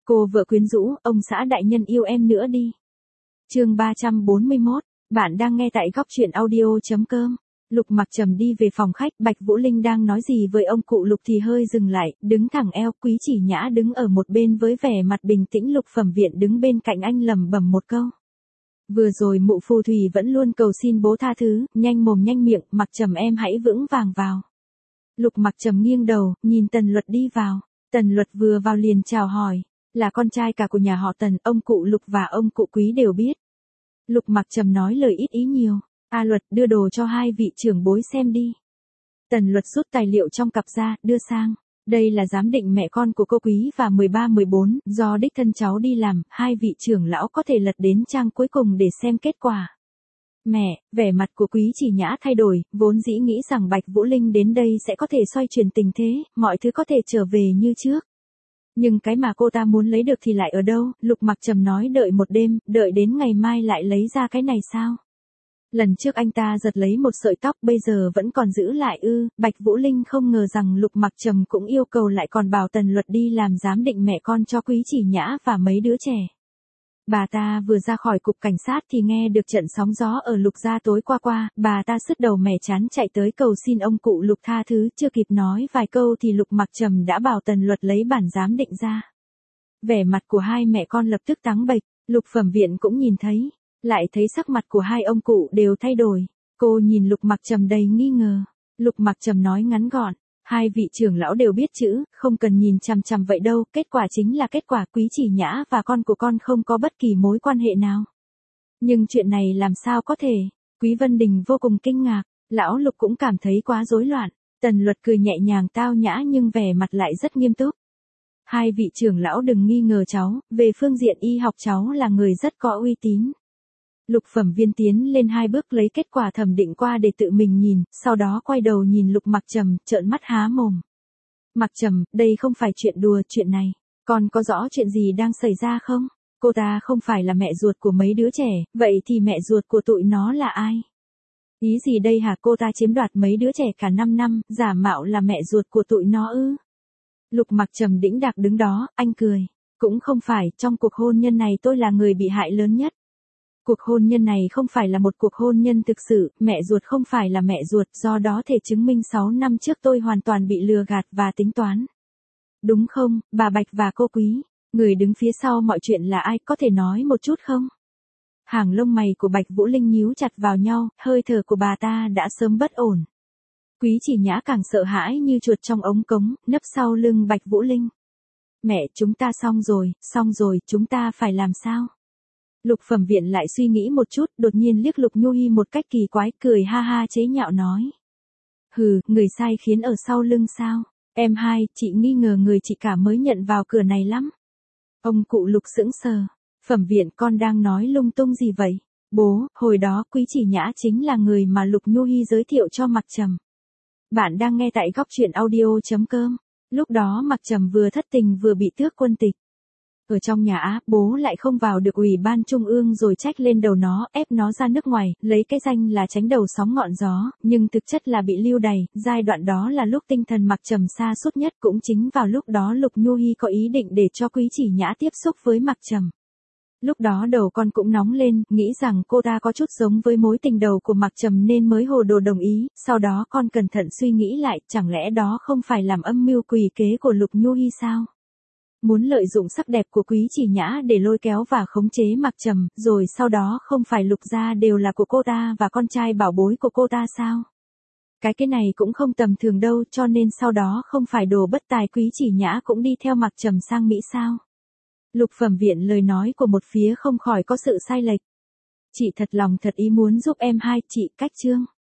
Cô vợ quyến rũ, ông xã đại nhân yêu em nữa đi. Chương 341, bạn đang nghe tại góc truyện audio.com. Lục Mặc Trầm đi về phòng khách, Bạch Vũ Linh đang nói gì với ông cụ Lục thì hơi dừng lại, đứng thẳng eo. Quý Chỉ Nhã đứng ở một bên với vẻ mặt bình tĩnh. Lục Phẩm Viện đứng bên cạnh anh lẩm bẩm một câu. Vừa rồi mụ phù thủy vẫn luôn cầu xin bố tha thứ, nhanh mồm nhanh miệng. Mặc Trầm em hãy vững vàng vào. Lục Mặc Trầm nghiêng đầu, nhìn Tần Luật đi vào. Tần Luật vừa vào liền chào hỏi, là con trai cả của nhà họ Tần, ông cụ Lục và ông cụ Quý đều biết. Lục Mặc Trầm nói lời ít ý nhiều. A Luật, đưa đồ cho hai vị trưởng bối xem đi. Tần Luật rút tài liệu trong cặp ra, đưa sang. Đây là giám định mẹ con của cô Quý và 13-14, do đích thân cháu đi làm, hai vị trưởng lão có thể lật đến trang cuối cùng để xem kết quả. Mẹ, vẻ mặt của Quý Chỉ Nhã thay đổi, vốn dĩ nghĩ rằng Bạch Vũ Linh đến đây sẽ có thể xoay chuyển tình thế, mọi thứ có thể trở về như trước. Nhưng cái mà cô ta muốn lấy được thì lại ở đâu? Lục Mặc Trầm nói đợi một đêm, đợi đến ngày mai lại lấy ra cái này sao? Lần trước anh ta giật lấy một sợi tóc, bây giờ vẫn còn giữ lại ư? Bạch Vũ Linh không ngờ rằng Lục Mặc Trầm cũng yêu cầu lại còn bảo Tần Luật đi làm giám định mẹ con cho Quý Chỉ Nhã và mấy đứa trẻ. Bà ta vừa ra khỏi cục cảnh sát thì nghe được trận sóng gió ở Lục gia tối qua, bà ta sứt đầu mẻ chán chạy tới cầu xin ông cụ Lục tha thứ, chưa kịp nói vài câu thì Lục Mặc Trầm đã bảo Tần Luật lấy bản giám định ra. Vẻ mặt của hai mẹ con lập tức trắng bệch, Lục Phẩm Viện cũng nhìn thấy, lại thấy sắc mặt của hai ông cụ đều thay đổi. Cô nhìn Lục Mặc Trầm đầy nghi ngờ. Lục Mặc Trầm nói ngắn gọn, hai vị trưởng lão đều biết chữ, không cần nhìn chằm chằm vậy đâu, kết quả chính là kết quả. Quý Chỉ Nhã và con của con không có bất kỳ mối quan hệ nào. Nhưng chuyện này làm sao có thể? Quý Vân Đình vô cùng kinh ngạc, lão Lục cũng cảm thấy quá rối loạn. Tần Luật cười nhẹ nhàng tao nhã nhưng vẻ mặt lại rất nghiêm túc. Hai vị trưởng lão đừng nghi ngờ cháu, về phương diện y học cháu là người rất có uy tín. Lục Phẩm Viên tiến lên hai bước lấy kết quả thẩm định qua để tự mình nhìn, sau đó quay đầu nhìn Lục Mặc Trầm, trợn mắt há mồm. Mặc Trầm, đây không phải chuyện đùa, chuyện này, con có rõ chuyện gì đang xảy ra không? Cô ta không phải là mẹ ruột của mấy đứa trẻ, vậy thì mẹ ruột của tụi nó là ai? Ý gì đây hả? Cô ta chiếm đoạt mấy đứa trẻ cả 5 năm, giả mạo là mẹ ruột của tụi nó ư? Lục Mặc Trầm đĩnh đạc đứng đó, anh cười. Cũng không phải, trong cuộc hôn nhân này tôi là người bị hại lớn nhất. Cuộc hôn nhân này không phải là một cuộc hôn nhân thực sự, mẹ ruột không phải là mẹ ruột, do đó thể chứng minh 6 năm trước tôi hoàn toàn bị lừa gạt và tính toán. Đúng không, bà Bạch và cô Quý? Người đứng phía sau mọi chuyện là ai, có thể nói một chút không? Hàng lông mày của Bạch Vũ Linh nhíu chặt vào nhau, hơi thở của bà ta đã sớm bất ổn. Quý Chỉ Nhã càng sợ hãi như chuột trong ống cống, nấp sau lưng Bạch Vũ Linh. Mẹ, chúng ta xong rồi, chúng ta phải làm sao? Lục Phẩm Viện lại suy nghĩ một chút, đột nhiên liếc Lục Nhu Hi một cách kỳ quái, cười ha ha chế nhạo nói. Hừ, người sai khiến ở sau lưng sao? Em hai, chị nghi ngờ người chị cả mới nhận vào cửa này lắm. Ông cụ Lục sững sờ. Phẩm Viện, con đang nói lung tung gì vậy? Bố, hồi đó Quý Chỉ Nhã chính là người mà Lục Nhu Hi giới thiệu cho Mặc Trầm. Bạn đang nghe tại góc truyện audio.com. Lúc đó Mặc Trầm vừa thất tình vừa bị tước quân tịch. Ở trong nhà Á, bố lại không vào được Ủy ban Trung ương rồi trách lên đầu nó, ép nó ra nước ngoài, lấy cái danh là tránh đầu sóng ngọn gió, nhưng thực chất là bị lưu đày. Giai đoạn đó là lúc tinh thần Mặc Trầm sa sút nhất, cũng chính vào lúc đó Lục Nhu Hi có ý định để cho Quý Chỉ Nhã tiếp xúc với Mặc Trầm. Lúc đó đầu con cũng nóng lên, nghĩ rằng cô ta có chút giống với mối tình đầu của Mặc Trầm nên mới hồ đồ đồng ý, sau đó con cẩn thận suy nghĩ lại, chẳng lẽ đó không phải làm âm mưu quỷ kế của Lục Nhu Hi sao? Muốn lợi dụng sắc đẹp của Quý Chỉ Nhã để lôi kéo và khống chế Mặc Trầm, rồi sau đó không phải Lục gia đều là của cô ta và con trai bảo bối của cô ta sao? Cái này cũng không tầm thường đâu, cho nên sau đó không phải đồ bất tài Quý Chỉ Nhã cũng đi theo Mặc Trầm sang Mỹ sao? Lục Phẩm Viện lời nói của một phía không khỏi có sự sai lệch. Chị thật lòng thật ý muốn giúp em hai, chị cách chương.